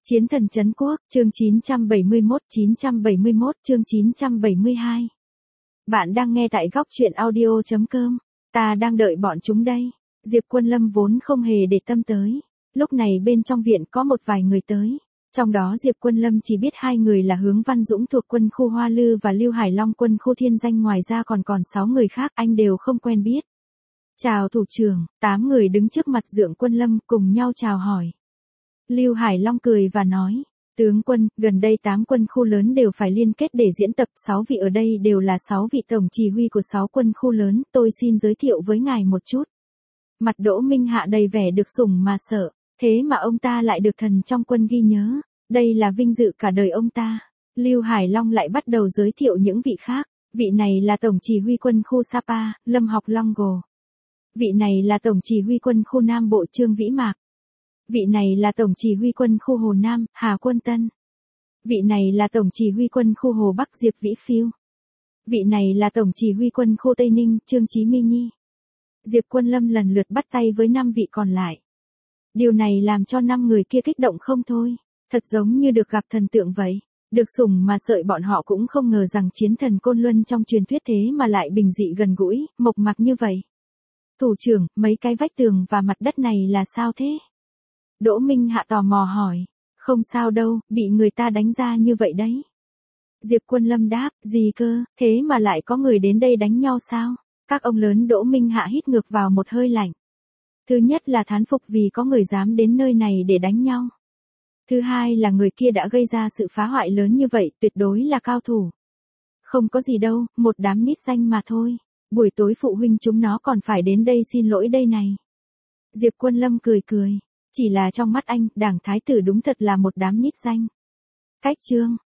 Chiến thần trấn quốc, chương 971 chương 972. Bạn đang nghe tại góc truyện audio.com. Ta đang đợi bọn chúng đây. Diệp Quân Lâm vốn không hề để tâm tới. Lúc này bên trong viện có một vài người tới. Trong đó Diệp Quân Lâm chỉ biết hai người là Hướng Văn Dũng thuộc quân khu Hoa Lư và Lưu Hải Long quân khu Thiên Danh, ngoài ra còn 6 người khác anh đều không quen biết. Chào thủ trưởng, 8 người đứng trước mặt Dượng Quân Lâm cùng nhau chào hỏi. Lưu Hải Long cười và nói, tướng quân, gần đây 8 quân khu lớn đều phải liên kết để diễn tập, 6 vị ở đây đều là 6 vị tổng chỉ huy của 6 quân khu lớn, tôi xin giới thiệu với ngài một chút. Mặt Đỗ Minh Hạ đầy vẻ được sủng mà sợ, thế mà ông ta lại được thần trong quân ghi nhớ, đây là vinh dự cả đời ông ta. Lưu Hải Long lại bắt đầu giới thiệu những vị khác, vị này là tổng chỉ huy quân khu Sapa, Lâm Học Long Gồ. Vị này là tổng chỉ huy quân khu Nam Bộ Trương Vĩ Mạc. Vị này là tổng chỉ huy quân khu Hồ Nam, Hà Quân Tân. Vị này là tổng chỉ huy quân khu Hồ Bắc, Diệp Vĩ Phiêu. Vị này là tổng chỉ huy quân khu Tây Ninh, Trương Chí My Nhi. Diệp Quân Lâm lần lượt bắt tay với 5 vị còn lại. Điều này làm cho 5 người kia kích động không thôi, thật giống như được gặp thần tượng vậy. Được sủng mà sợi bọn họ cũng không ngờ rằng chiến thần Côn Luân trong truyền thuyết thế mà lại bình dị gần gũi, mộc mạc như vậy. Thủ trưởng, mấy cái vách tường và mặt đất này là sao thế? Đỗ Minh Hạ tò mò hỏi. Không sao đâu, bị người ta đánh ra như vậy đấy. Diệp Quân Lâm đáp, gì cơ, thế mà lại có người đến đây đánh nhau sao? Các ông lớn Đỗ Minh Hạ hít ngược vào một hơi lạnh. Thứ nhất là thán phục vì có người dám đến nơi này để đánh nhau. Thứ hai là người kia đã gây ra sự phá hoại lớn như vậy, tuyệt đối là cao thủ. Không có gì đâu, một đám nít danh mà thôi. Buổi tối phụ huynh chúng nó còn phải đến đây xin lỗi đây này. Diệp Quân Lâm cười cười. Chỉ là trong mắt anh, Đảng Thái tử đúng thật là một đám nít danh. Cách chương,